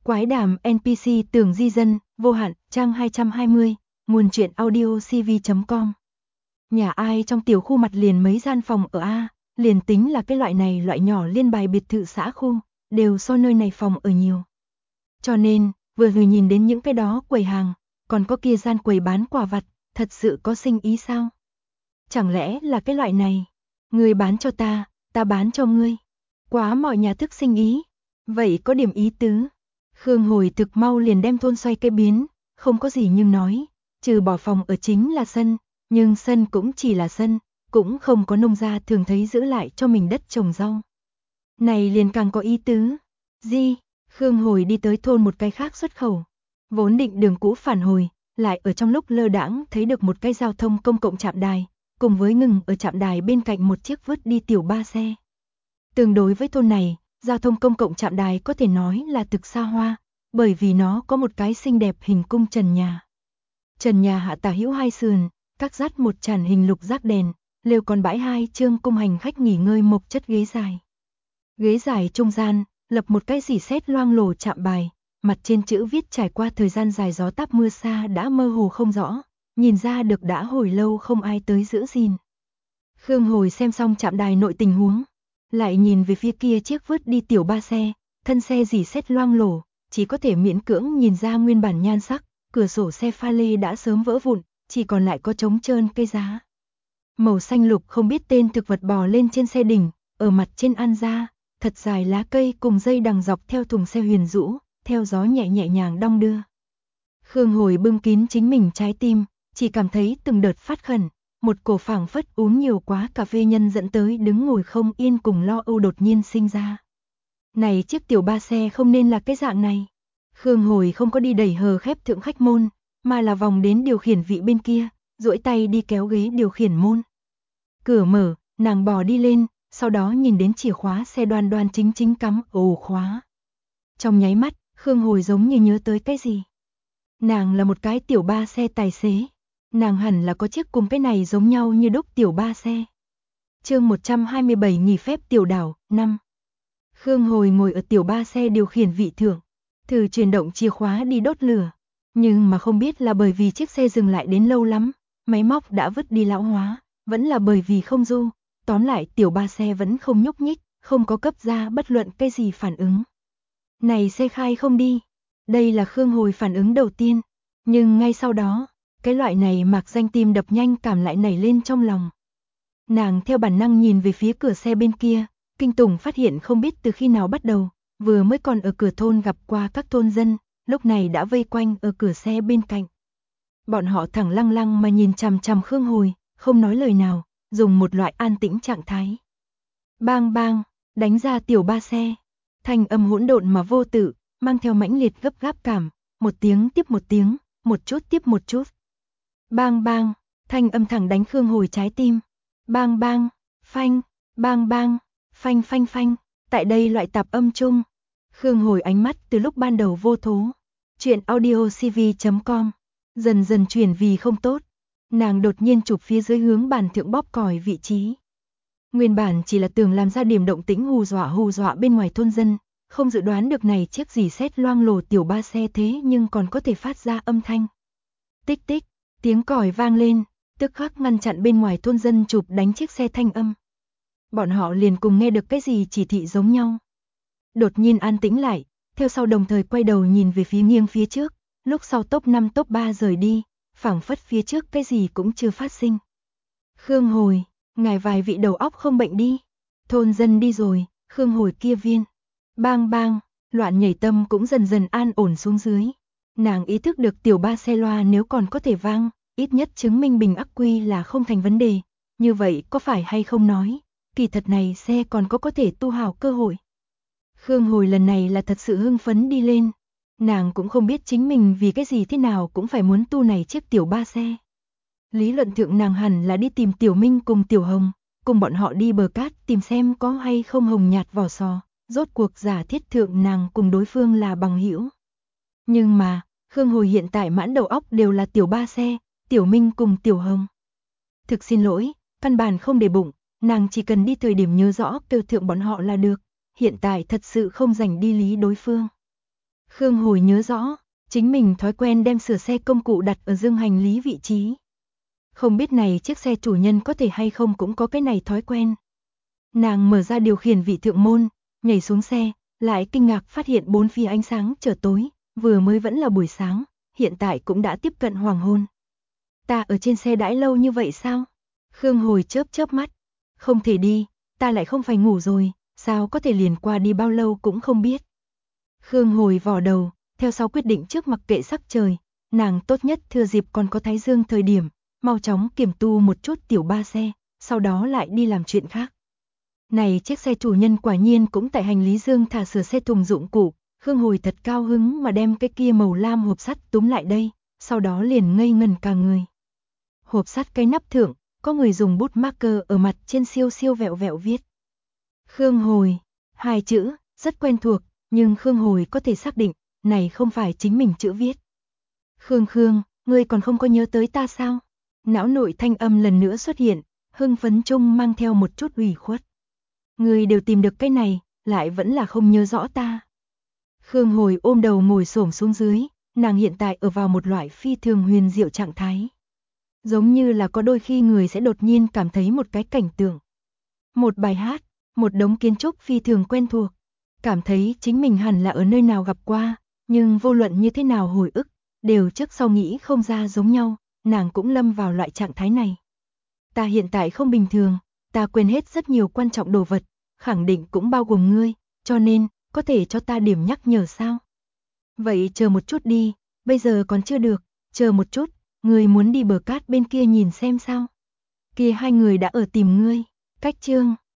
Quái đàm NPC tưởng di dân, vô hạn, trang 220, nguồn truyện audio cv.com. Nhà ai trong tiểu khu mặt liền mấy gian phòng ở A, liền tính là cái loại này loại nhỏ liên bài biệt thự xã khu, đều so nơi này phòng ở nhiều. Cho nên, vừa nhìn đến những cái đó quầy hàng, còn có kia gian quầy bán quà vặt, thật sự có sinh ý sao? Chẳng lẽ là cái loại này, ngươi bán cho ta bán cho ngươi. Quá mọi nhà thức sinh ý, vậy có điểm ý tứ. Khương Hồi thực mau liền đem thôn xoay cái biến, không có gì nhưng nói, trừ bỏ phòng ở chính là sân, nhưng sân cũng chỉ là sân, cũng không có nông gia thường thấy giữ lại cho mình đất trồng rau. Này liền càng có ý tứ. Gì? Khương Hồi đi tới thôn một cái khác xuất khẩu, vốn định đường cũ phản hồi, lại ở trong lúc lơ đãng thấy được một cái giao thông công cộng trạm đài, cùng với ngừng ở trạm đài bên cạnh một chiếc vứt đi tiểu ba xe. Tương đối với thôn này, giao thông công cộng trạm đài có thể nói là thực xa hoa, bởi vì nó có một cái xinh đẹp hình cung trần nhà. Trần nhà hạ tả hữu hai sườn, các dắt một tràn hình lục giác đèn, lều còn bãi hai chương cung hành khách nghỉ ngơi mộc chất ghế dài. Ghế dài trung gian, lập một cái rỉ sét loang lổ chạm bài, mặt trên chữ viết trải qua thời gian dài gió táp mưa xa đã mơ hồ không rõ, nhìn ra được đã hồi lâu không ai tới giữ gìn. Khương Hồi xem xong chạm đài nội tình huống, lại nhìn về phía kia chiếc vứt đi tiểu ba xe, thân xe rỉ sét loang lổ, chỉ có thể miễn cưỡng nhìn ra nguyên bản nhan sắc, cửa sổ xe pha lê đã sớm vỡ vụn, chỉ còn lại có trống trơn cây giá. Màu xanh lục không biết tên thực vật bò lên trên xe đỉnh, ở mặt trên ăn ra, thật dài lá cây cùng dây đằng dọc theo thùng xe huyền rũ, theo gió nhẹ nhàng đong đưa. Khương Hồi bưng kín chính mình trái tim, chỉ cảm thấy từng đợt phát khẩn, một cổ phảng phất uống nhiều quá cà phê nhân dẫn tới đứng ngồi không yên cùng lo âu đột nhiên sinh ra. Này chiếc tiểu ba xe không nên là cái dạng này. Khương Hồi không có đi đẩy hờ khép thượng khách môn, mà là vòng đến điều khiển vị bên kia, duỗi tay đi kéo ghế điều khiển môn. Cửa mở, nàng bò đi lên, sau đó nhìn đến chìa khóa xe đoan đoan chính chính cắm ổ khóa. Trong nháy mắt, Khương Hồi giống như nhớ tới cái gì. Nàng là một cái tiểu ba xe tài xế. Nàng hẳn là có chiếc cùng cái này giống nhau như đúc tiểu ba xe. Chương 127 nghỉ phép tiểu đảo, 5. Khương Hồi ngồi ở tiểu ba xe điều khiển vị thượng, thử chuyển động chìa khóa đi đốt lửa. Nhưng mà không biết là bởi vì chiếc xe dừng lại đến lâu lắm, máy móc đã vứt đi lão hóa, vẫn là bởi vì không du. Tóm lại tiểu ba xe vẫn không nhúc nhích, không có cấp ra bất luận cái gì phản ứng. Này xe khai không đi. Đây là Khương Hồi phản ứng đầu tiên. Nhưng ngay sau đó, cái loại này mạc danh tim đập nhanh cảm lại nảy lên trong lòng. Nàng theo bản năng nhìn về phía cửa xe bên kia, kinh tủng phát hiện không biết từ khi nào bắt đầu, vừa mới còn ở cửa thôn gặp qua các thôn dân, lúc này đã vây quanh ở cửa xe bên cạnh. Bọn họ thẳng lăng lăng mà nhìn chằm chằm Khương Hồi, không nói lời nào, dùng một loại an tĩnh trạng thái. Bang bang, đánh ra tiểu ba xe, thanh âm hỗn độn mà vô tự, mang theo mãnh liệt gấp gáp cảm, một tiếng tiếp một tiếng, một chút tiếp một chút. Bang bang, thanh âm thẳng đánh Khương Hồi trái tim. Bang bang, phanh, bang bang, phanh phanh phanh, tại đây loại tạp âm chung. Khương Hồi ánh mắt từ lúc ban đầu vô thố, chuyện audio cv.com, dần dần chuyển vì không tốt. Nàng đột nhiên chụp phía dưới hướng bàn thượng bóp còi vị trí. Nguyên bản chỉ là tưởng làm ra điểm động tĩnh hù dọa bên ngoài thôn dân, không dự đoán được này chiếc rỉ sét loang lổ tiểu ba xe thế nhưng còn có thể phát ra âm thanh. Tích tích, tiếng còi vang lên, tức khắc ngăn chặn bên ngoài thôn dân chụp đánh chiếc xe thanh âm. Bọn họ liền cùng nghe được cái gì chỉ thị giống nhau. Đột nhiên an tĩnh lại, theo sau đồng thời quay đầu nhìn về phía nghiêng phía trước, lúc sau top 5 top 3 rời đi, phảng phất phía trước cái gì cũng chưa phát sinh. Khương Hồi, ngài vài vị đầu óc không bệnh đi. Thôn dân đi rồi, Khương Hồi kia viên. Bang bang, loạn nhảy tâm cũng dần dần an ổn xuống dưới. Nàng ý thức được tiểu ba xe loa nếu còn có thể vang, ít nhất chứng minh bình ắc quy là không thành vấn đề. Như vậy có phải hay không nói, kỳ thật này xe còn có thể tu hào cơ hội. Khương Hồi lần này là thật sự hưng phấn đi lên. Nàng cũng không biết chính mình vì cái gì thế nào cũng phải muốn tu này chiếc tiểu ba xe. Lý luận thượng nàng hẳn là đi tìm Tiểu Minh cùng Tiểu Hồng, cùng bọn họ đi bờ cát tìm xem có hay không hồng nhạt vỏ sò, rốt cuộc giả thiết thượng nàng cùng đối phương là bằng hữu. Nhưng mà, Khương Hồi hiện tại mãn đầu óc đều là tiểu ba xe, Tiểu Minh cùng Tiểu Hồng. Thực xin lỗi, căn bản không để bụng, nàng chỉ cần đi thời điểm nhớ rõ kêu thượng bọn họ là được, hiện tại thật sự không rảnh đi lý đối phương. Khương Hồi nhớ rõ, chính mình thói quen đem sửa xe công cụ đặt ở dương hành lý vị trí. Không biết này chiếc xe chủ nhân có thể hay không cũng có cái này thói quen. Nàng mở ra điều khiển vị thượng môn, nhảy xuống xe, lại kinh ngạc phát hiện bốn phía ánh sáng trở tối, vừa mới vẫn là buổi sáng, hiện tại cũng đã tiếp cận hoàng hôn. Ta ở trên xe đãi lâu như vậy sao? Khương Hồi chớp chớp mắt. Không thể đi, ta lại không phải ngủ rồi, sao có thể liền qua đi bao lâu cũng không biết. Khương Hồi vò đầu, theo sau quyết định trước mặc kệ sắc trời, nàng tốt nhất thừa dịp còn có thái dương thời điểm, mau chóng kiểm tu một chút tiểu ba xe, sau đó lại đi làm chuyện khác. Này chiếc xe chủ nhân quả nhiên cũng tại hành lý dương thả sửa xe thùng dụng cụ, Khương Hồi thật cao hứng mà đem cái kia màu lam hộp sắt túm lại đây, sau đó liền ngây ngần cả người. Hộp sắt cái nắp thượng, có người dùng bút marker ở mặt trên siêu siêu vẹo vẹo viết. Khương Hồi, hai chữ, rất quen thuộc, nhưng Khương Hồi có thể xác định, này không phải chính mình chữ viết. Khương, ngươi còn không có nhớ tới ta sao? Não nội thanh âm lần nữa xuất hiện, hưng phấn chung mang theo một chút ủy khuất. Ngươi đều tìm được cái này, lại vẫn là không nhớ rõ ta. Khương Hồi ôm đầu ngồi xổm xuống dưới, nàng hiện tại ở vào một loại phi thường huyền diệu trạng thái. Giống như là có đôi khi người sẽ đột nhiên cảm thấy một cái cảnh tượng. Một bài hát, một đống kiến trúc phi thường quen thuộc. Cảm thấy chính mình hẳn là ở nơi nào gặp qua, nhưng vô luận như thế nào hồi ức, đều trước sau nghĩ không ra giống nhau, nàng cũng lâm vào loại trạng thái này. Ta hiện tại không bình thường, ta quên hết rất nhiều quan trọng đồ vật, khẳng định cũng bao gồm ngươi, cho nên, có thể cho ta điểm nhắc nhở sao? Vậy chờ một chút đi, bây giờ còn chưa được, chờ một chút, ngươi muốn đi bờ cát bên kia nhìn xem sao? Kia hai người đã ở tìm ngươi, cách chương